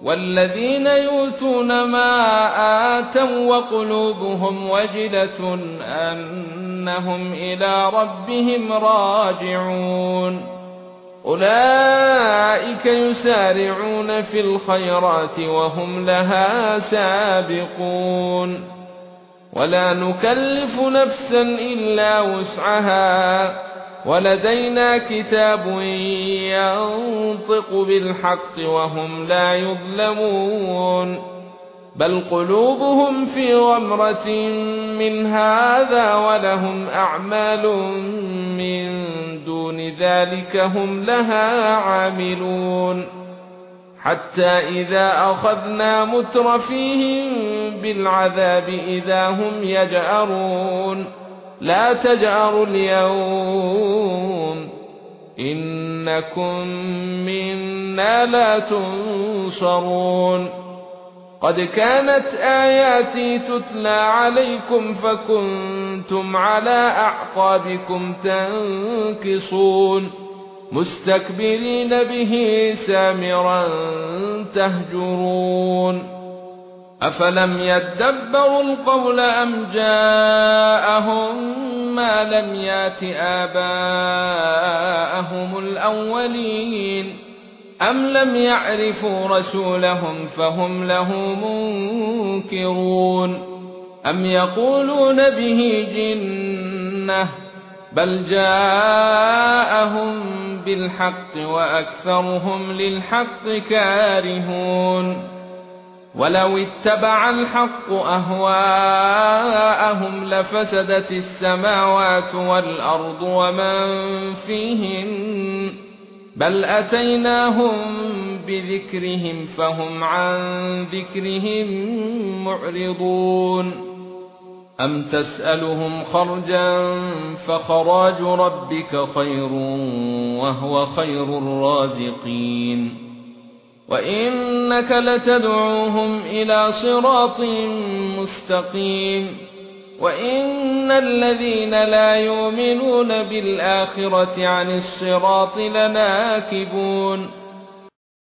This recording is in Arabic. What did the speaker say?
والذين يؤتون ما آتوا وقلوبهم وجلة أنهم إلى ربهم راجعون أولئك يسارعون في الخيرات وهم لها سابقون ولا نكلف نفسا إلا وسعها ولدينا كتاب ينطق بالحق وهم لا يظلمون بل قلوبهم في غمرة من هذا ولهم أعمال من دون ذلك هم لها عاملون حتى إذا أخذنا مترفيهم بالعذاب إذا هم يجأرون لا تجأروا اليوم إنكم منا لا تنصرون قد كانت آياتي تتلى عليكم فكنتم على أعقابكم تنكصون مستكبرين به سامرا تهجرون أفلم يدبروا القول أم جاءهم ما لم يات آباءهم الأولين أم لم يعرفوا رسولهم فهم له منكرون أم يقولون به جنة بل جاءهم بالحق وأكثرهم للحق كارهون ولو اتبع الحق أهواءهم لفسدت السماوات والأرض ومن فيهن بل أتيناهم بذكرهم فهم عن ذكرهم معرضون أم تسألهم خرجا فخراج ربك خير وهو خير الرازقين وإنك لتدعوهم إلى صراط مستقيم وإن الذين لا يؤمنون بالآخرة عن الصراط لناكبون